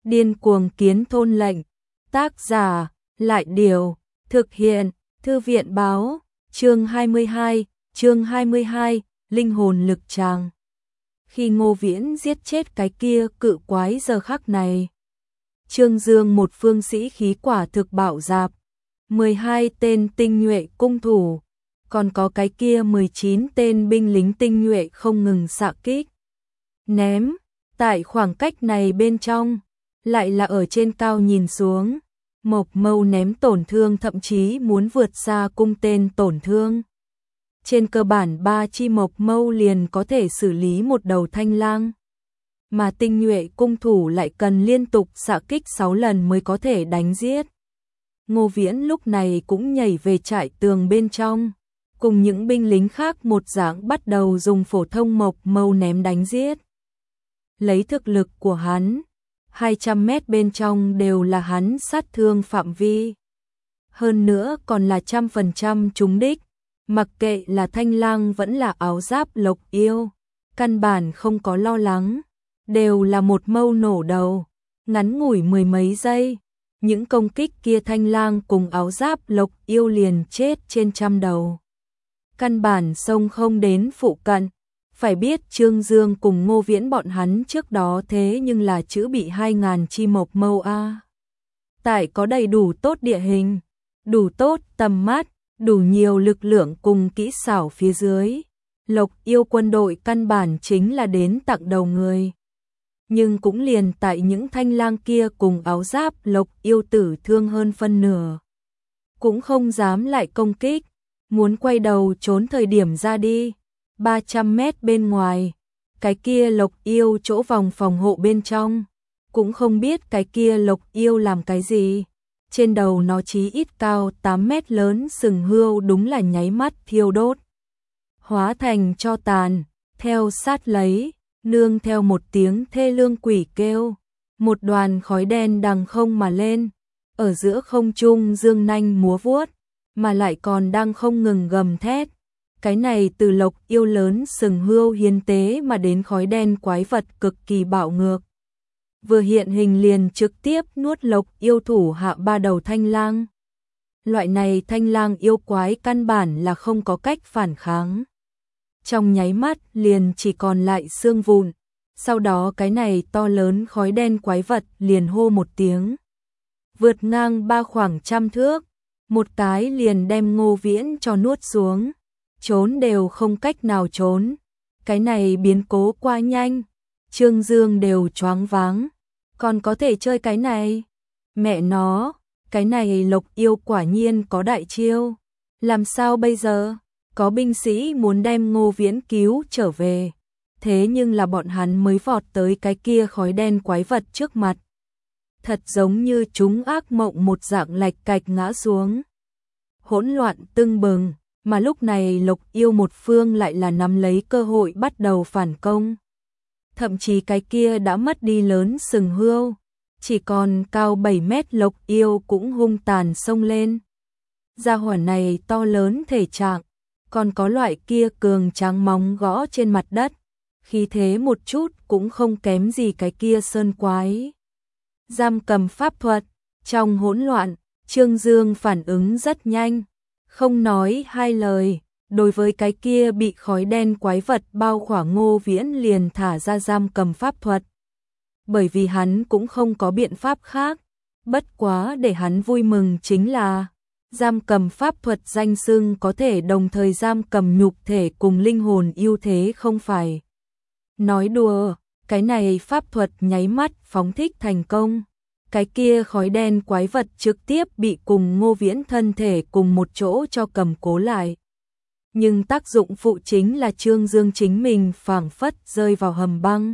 Điên cuồng kiến thôn lệnh. Tác giả, Lại Điều. Thực hiện, Thư viện báo. Chương 22, Linh hồn lực tràng. Khi Ngô Viễn giết chết cái kia cự quái giờ khắc này, Trương Dương một phương sĩ khí quả thực bạo dạp, 12 tên tinh nhuệ cung thủ, còn có cái kia 19 tên binh lính tinh nhuệ không ngừng xạ kích. Ném, tại khoảng cách này bên trong, lại là ở trên cao nhìn xuống, Mộc Mâu ném tổn thương thậm chí muốn vượt xa cung tên tổn thương. Trên cơ bản 3 chi Mộc Mâu liền có thể xử lý một đầu thanh lang, mà tinh nhuệ cung thủ lại cần liên tục xạ kích 6 lần mới có thể đánh giết. Ngô Viễn lúc này cũng nhảy về trại tường bên trong, cùng những binh lính khác một dạng bắt đầu dùng phổ thông Mộc Mâu ném đánh giết. Lấy thực lực của hắn, 200 mét bên trong đều là hắn sát thương phạm vi. Hơn nữa còn là 100% trúng đích, mặc kệ là thanh lang vẫn là áo giáp lộc yêu, căn bản không có lo lắng, đều là một mâu nổ đầu, ngắn ngủi mười mấy giây. Những công kích kia thanh lang cùng áo giáp lộc yêu liền chết trên 100 đầu. Căn bản xông không đến phụ cận. Phải biết Trương Dương cùng Ngô Viễn bọn hắn trước đó thế nhưng là chữ bị 2000 chi Mộc Mâu a. Tại có đầy đủ tốt địa hình, đủ tốt tầm mắt, đủ nhiều lực lượng cùng kỹ xảo phía dưới, Lộc yêu quân đội căn bản chính là đến tặng đầu người. Nhưng cũng liền tại những thanh lang kia cùng áo giáp Lộc yêu tử thương hơn phân nửa, cũng không dám lại công kích, muốn quay đầu trốn thời điểm ra đi. 300 mét bên ngoài, cái kia Lộc yêu chỗ vòng phòng hộ bên trong, cũng không biết cái kia Lộc yêu làm cái gì. Trên đầu nó chí ít cao 8 mét lớn sừng hươu đúng là nháy mắt thiêu đốt, hóa thành tro tàn, theo sát lấy, nương theo một tiếng thê lương quỷ kêu, một đoàn khói đen đằng không mà lên, ở giữa không trung dương nanh múa vuốt, mà lại còn đang không ngừng gầm thét. Cái này từ Lộc yêu lớn sừng hươu hiến tế mà đến khói đen quái vật cực kỳ bạo ngược. Vừa hiện hình liền trực tiếp nuốt Lộc yêu thủ hạ 3 đầu thanh lang. Loại này thanh lang yêu quái căn bản là không có cách phản kháng. Trong nháy mắt liền chỉ còn lại xương vụn. Sau đó cái này to lớn khói đen quái vật liền hô một tiếng, vượt ngang 3 khoảng 100 thước, một cái liền đem Ngô Viễn cho nuốt xuống. Trốn đều không cách nào trốn. Cái này biến cố quá nhanh, Trương Dương đều choáng váng. Còn có thể chơi cái này? Mẹ nó, cái này Lộc yêu quả nhiên có đại chiêu. Làm sao bây giờ? Có binh sĩ muốn đem Ngô Viễn cứu trở về. Thế nhưng là bọn hắn mới vọt tới cái kia khói đen quái vật trước mặt. Thật giống như chúng ác mộng một dạng lạch cạch ngã xuống. Hỗn loạn tưng bừng. Mà lúc này Lộc yêu một phương lại là nắm lấy cơ hội bắt đầu phản công. Thậm chí cái kia đã mất đi lớn sừng hươu, chỉ còn cao 7 mét Lộc yêu cũng hung tàn xông lên. Gia hỏa này to lớn thể trạng, còn có loại kia cường tráng móng gõ trên mặt đất, khí thế một chút cũng không kém gì cái kia sơn quái. Giam cầm pháp thuật, trong hỗn loạn, Trương Dương phản ứng rất nhanh. Không nói hai lời, đối với cái kia bị khói đen quái vật bao khỏa Ngô Viễn liền thả ra giam cầm pháp thuật. Bởi vì hắn cũng không có biện pháp khác, bất quá để hắn vui mừng chính là giam cầm pháp thuật danh xưng có thể đồng thời giam cầm nhục thể cùng linh hồn ưu thế không phải nói đùa, cái này pháp thuật nháy mắt phóng thích thành công. Cái kia khói đen quái vật trực tiếp bị cùng Ngô Viễn thân thể cùng một chỗ cho cầm cố lại. Nhưng tác dụng phụ chính là Trương Dương chính mình phảng phất rơi vào hầm băng.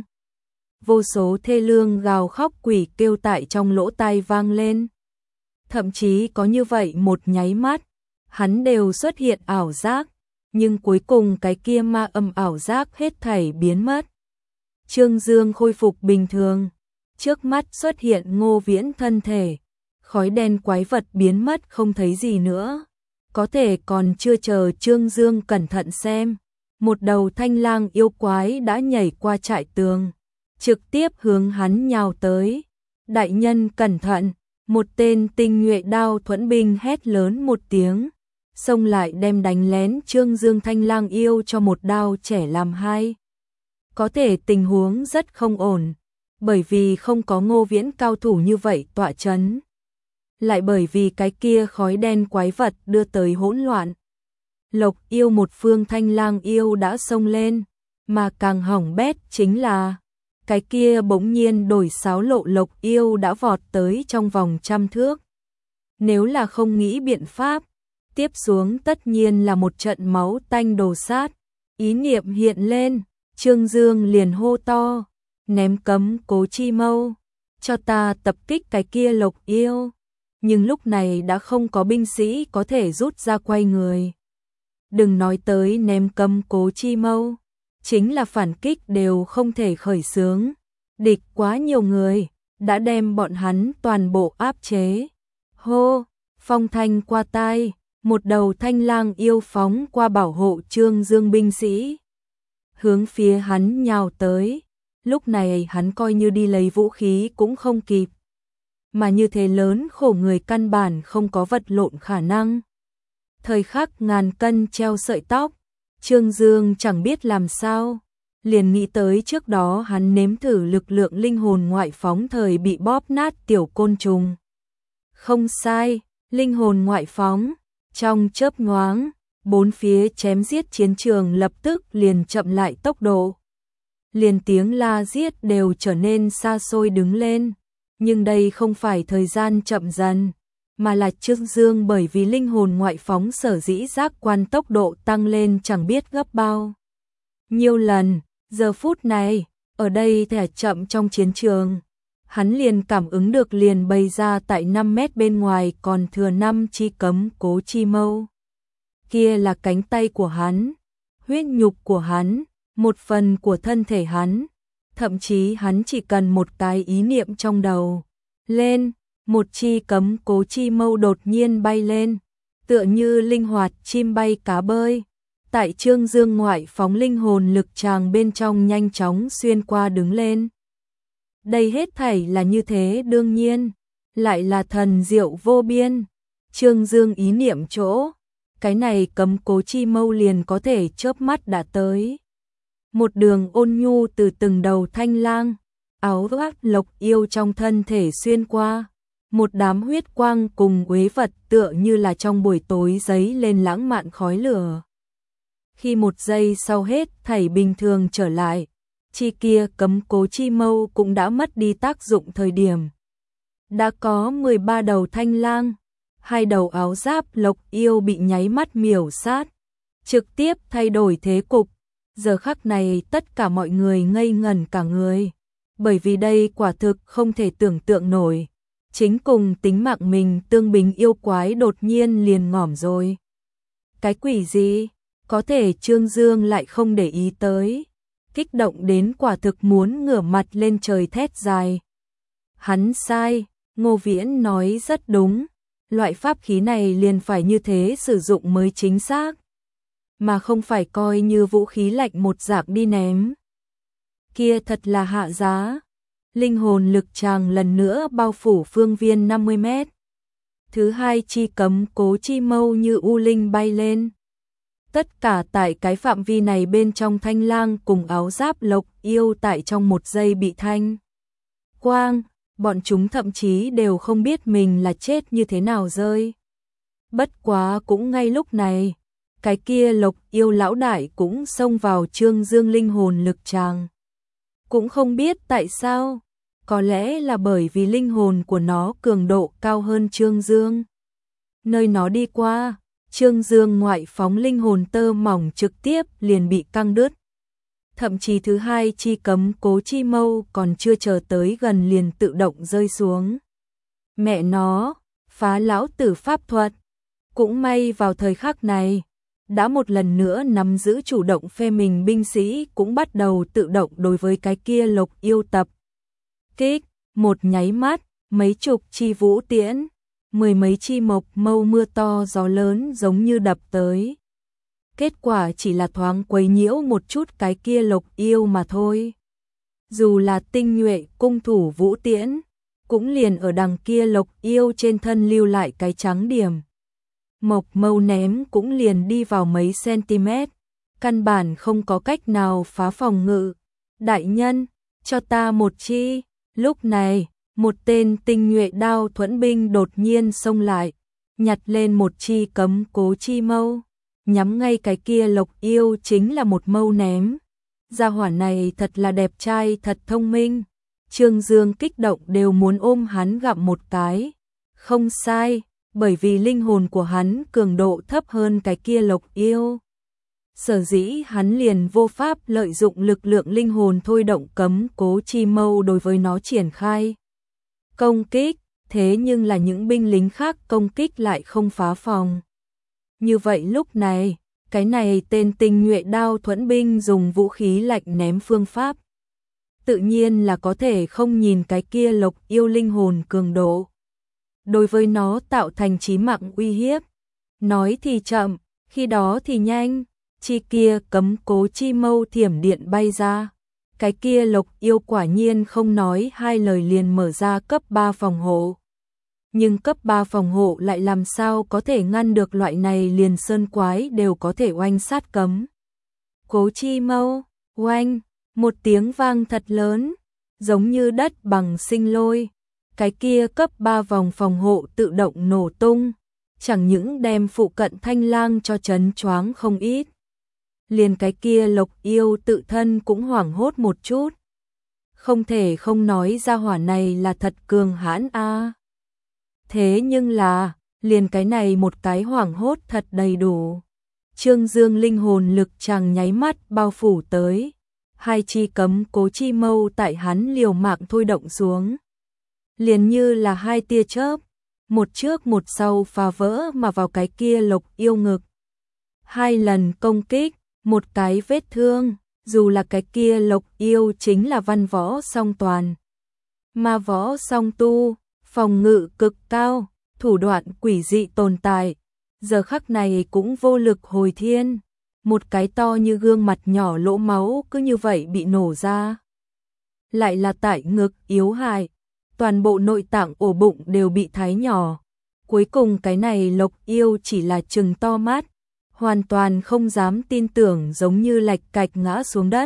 Vô số thê lương gào khóc quỷ kêu tại trong lỗ tai vang lên. Thậm chí có như vậy một nháy mắt, hắn đều xuất hiện ảo giác, nhưng cuối cùng cái kia ma âm ảo giác hết thảy biến mất. Trương Dương khôi phục bình thường. Trước mắt xuất hiện Ngô Viễn thân thể, khói đen quái vật biến mất không thấy gì nữa. Có thể còn chưa chờ Trương Dương cẩn thận xem, một đầu thanh lang yêu quái đã nhảy qua trại tường, trực tiếp hướng hắn nhào tới. Đại nhân cẩn thận, một tên tinh nhuệ đao thuẫn binh hét lớn một tiếng, xông lại đem đánh lén Trương Dương Thanh Lang yêu cho một đao trẻ làm hai. Có thể tình huống rất không ổn, bởi vì không có Ngô Viễn cao thủ như vậy tọa chấn. Lại bởi vì cái kia khói đen quái vật đưa tới hỗn loạn. Lộc yêu một phương Thanh Lang yêu đã xông lên, mà càng hỏng bét chính là cái kia bỗng nhiên đổi xáo lộ Lộc yêu đã vọt tới trong vòng 100 thước. Nếu là không nghĩ biện pháp, tiếp xuống tất nhiên là một trận máu tanh đồ sát. Ý niệm hiện lên, Trương Dương liền hô to, ném cấm Cố Chi Mâu, cho ta tập kích cái kia Lộc yêu. Nhưng lúc này đã không có binh sĩ có thể rút ra quay người. Đừng nói tới ném cấm Cố Chi Mâu, chính là phản kích đều không thể khởi xướng. Địch quá nhiều người, đã đem bọn hắn toàn bộ áp chế. Hô, phong thanh qua tai, một đầu Thanh Lang yêu phóng qua bảo hộ Trương Dương binh sĩ, hướng phía hắn nhào tới. Lúc này hắn coi như đi lấy vũ khí cũng không kịp, mà như thế lớn khổ người căn bản không có vật lộn khả năng. Thời khắc ngàn cân treo sợi tóc, Trương Dương chẳng biết làm sao, liền nghĩ tới trước đó hắn nếm thử lực lượng linh hồn ngoại phóng thời bị bóp nát tiểu côn trùng. Không sai, linh hồn ngoại phóng, trong chớp nhoáng, bốn phía chém giết chiến trường lập tức liền chậm lại tốc độ. Liền tiếng la giết đều trở nên xa xôi đứng lên, nhưng đây không phải thời gian chậm dần, mà là Trương Dương bởi vì linh hồn ngoại phóng sở dĩ giác quan tốc độ tăng lên chẳng biết gấp bao nhiêu lần. Giờ phút này, ở đây thẻ chậm trong chiến trường, hắn liền cảm ứng được liền bày ra tại 5 mét bên ngoài còn thừa 5 chi cấm Cố Chi Mâu. Kia là cánh tay của hắn, huyết nhục của hắn, một phần của thân thể hắn, thậm chí hắn chỉ cần một cái ý niệm trong đầu. Lên, một chi cấm Cố Chi Mâu đột nhiên bay lên, tựa như linh hoạt chim bay cá bơi. Tại Trương Dương ngoại phóng linh hồn lực tràng bên trong nhanh chóng xuyên qua đứng lên. Đây hết thảy là như thế đương nhiên, lại là thần diệu vô biên. Trương Dương ý niệm chỗ, cái này cấm Cố Chi Mâu liền có thể chớp mắt đã tới. Một đường ôn nhu từ từng đầu Thanh Lang, áo giáp Lộc yêu trong thân thể xuyên qua. Một đám huyết quang cùng uế vật tựa như là trong buổi tối giấy lên lãng mạn khói lửa. Khi một giây sau hết thảy bình thường trở lại, chi kia cấm Cố Chi Mâu cũng đã mất đi tác dụng thời điểm. Đã có 13 đầu Thanh Lang, 2 đầu áo giáp Lộc yêu bị nháy mắt miểu sát, trực tiếp thay đổi thế cục. Giờ khắc này tất cả mọi người ngây ngẩn cả người, bởi vì đây quả thực không thể tưởng tượng nổi. Chính cùng tính mạng mình tương bình yêu quái đột nhiên liền ngỏm rồi. Cái quỷ gì? Có thể Trương Dương lại không để ý tới, kích động đến quả thực muốn ngửa mặt lên trời thét dài. Hắn sai, Ngô Viễn nói rất đúng, loại pháp khí này liền phải như thế sử dụng mới chính xác, mà không phải coi như vũ khí lạnh một dạng đi ném. Kia thật là hạ giá. Linh hồn lực tràng lần nữa bao phủ phương viên 50 mét. Thứ hai chi cấm Cố Chi Mâu như u linh bay lên. Tất cả tại cái phạm vi này bên trong Thanh Lang cùng áo giáp Lộc yêu tại trong một giây bị thanh quang, bọn chúng thậm chí đều không biết mình là chết như thế nào rơi. Bất quá cũng ngay lúc này, cái kia Lộc yêu lão đại cũng xông vào Trương Dương linh hồn lực tràng. Cũng không biết tại sao, có lẽ là bởi vì linh hồn của nó cường độ cao hơn Trương Dương. Nơi nó đi qua, Trương Dương ngoại phóng linh hồn tơ mỏng trực tiếp liền bị căng đứt. Thậm chí thứ hai chi cấm Cố Chi Mâu còn chưa chờ tới gần liền tự động rơi xuống. Mẹ nó, phá lão tử pháp thuật. Cũng may vào thời khắc này, đã một lần nữa nắm giữ chủ động phe mình binh sĩ cũng bắt đầu tự động đối với cái kia Lộc yêu tập kích. Một nháy mắt, mấy chục chi vũ tiễn, 10 mấy chi mộc mâu mưa to gió lớn giống như đập tới. Kết quả chỉ là thoáng quấy nhiễu một chút cái kia Lộc yêu mà thôi. Dù là tinh nhuệ cung thủ vũ tiễn, cũng liền ở đằng kia Lộc Yêu trên thân lưu lại cái trắng điểm. Mộc Mâu ném cũng liền đi vào mấy cm, căn bản không có cách nào phá phòng ngự. Đại nhân, cho ta một chi. Lúc này, một tên tinh nhuệ đao thuẫn binh đột nhiên xông lại, nhặt lên một chi cấm cố chi mâu, nhắm ngay cái kia Lộc Yêu chính là một mâu ném. Gia hỏa này thật là đẹp trai, thật thông minh. Trương Dương kích động đều muốn ôm hắn gặm một cái. Không sai, bởi vì linh hồn của hắn cường độ thấp hơn cái kia Lộc Yêu. Sở dĩ hắn liền vô pháp lợi dụng lực lượng linh hồn thôi động cấm cố chi mâu đối với nó triển khai công kích, thế nhưng là những binh lính khác công kích lại không phá phòng. Như vậy lúc này, cái này tên tinh nhuệ đao thuẫn binh dùng vũ khí lạnh ném phương pháp. Tự nhiên là có thể không nhìn cái kia Lộc Yêu linh hồn cường độ. Đối với nó tạo thành chí mạng uy hiếp. Nói thì chậm, khi đó thì nhanh, chi kia cấm cố chi mâu thiểm điện bay ra. Cái kia Lộc Yêu quả nhiên không nói hai lời liền mở ra cấp 3 phòng hộ. Nhưng cấp 3 phòng hộ lại làm sao có thể ngăn được loại này liền sơn quái đều có thể oanh sát cấm cố chi mâu. Oanh, một tiếng vang thật lớn, giống như đất bằng sinh lôi. Cái kia cấp 3 vòng phòng hộ tự động nổ tung, chẳng những đem phụ cận Thanh Lang cho chấn choáng không ít. Liền cái kia Lộc Yêu tự thân cũng hoảng hốt một chút. Không thể không nói ra hỏa này là thật cường hãn a. Thế nhưng là, liền cái này một cái hoảng hốt thật đầy đủ. Trương Dương linh hồn lực chàng nháy mắt bao phủ tới. Hai chi cấm cố chi mâu tại hắn liều mạng thôi động xuống. Liền như là hai tia chớp, một trước một sau phá vỡ mà vào cái kia Lộc Yêu ngực. Hai lần công kích, một cái vết thương, dù là cái kia Lộc Yêu chính là văn võ song toàn. Ma võ song tu, phòng ngự cực cao, thủ đoạn quỷ dị tồn tại, giờ khắc này cũng vô lực hồi thiên. Một cái to như gương mặt nhỏ lỗ máu cứ như vậy bị nổ ra. Lại là tại ngực yếu hại, toàn bộ nội tạng ổ bụng đều bị thái nhỏ. Cuối cùng cái này Lộc Yêu chỉ là trừng to mắt, hoàn toàn không dám tin tưởng, giống như lạch cạch ngã xuống đất.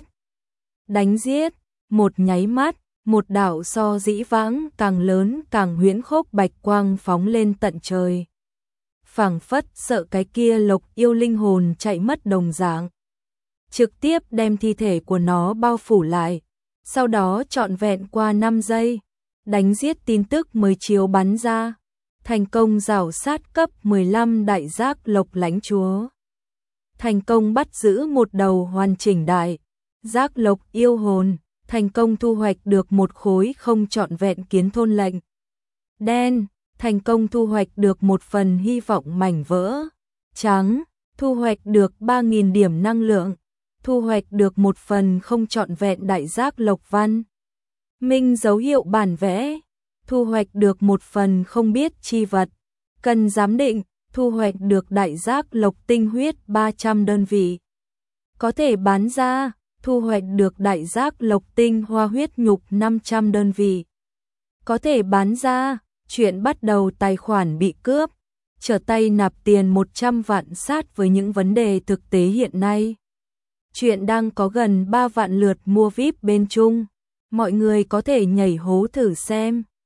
Đánh giết, một nháy mắt, một đạo so dĩ vãng càng lớn càng huyễn khốc bạch quang phóng lên tận trời. Phảng phất sợ cái kia Lộc Yêu linh hồn chạy mất đồng dạng. Trực tiếp đem thi thể của nó bao phủ lại, sau đó trọn vẹn qua 5 giây, đánh giết tin tức mới chiếu bắn ra. Thành công rảo sát cấp 15 đại giác Lộc lãnh chúa. Thành công bắt giữ một đầu hoàn chỉnh đại giác Lộc yêu hồn, thành công thu hoạch được một khối không trọn vẹn kiến thôn lệnh đen, thành công thu hoạch được một phần hy vọng mảnh vỡ trắng, thu hoạch được 3.000 điểm năng lượng, thu hoạch được một phần không trọn vẹn đại giác Lộc văn minh dấu hiệu bản vẽ, thu hoạch được một phần không biết chi vật cần giám định, thu hoạch được đại giác Lộc tinh huyết 300 đơn vị. Có thể bán ra, thu hoạch được đại giác Lộc tinh hoa huyết nhục 500 đơn vị. Có thể bán ra, chuyện bắt đầu tài khoản bị cướp, trở tay nạp tiền 100 vạn sát với những vấn đề thực tế hiện nay. Chuyện đang có gần 3 vạn lượt mua VIP bên Trung, mọi người có thể nhảy hố thử xem.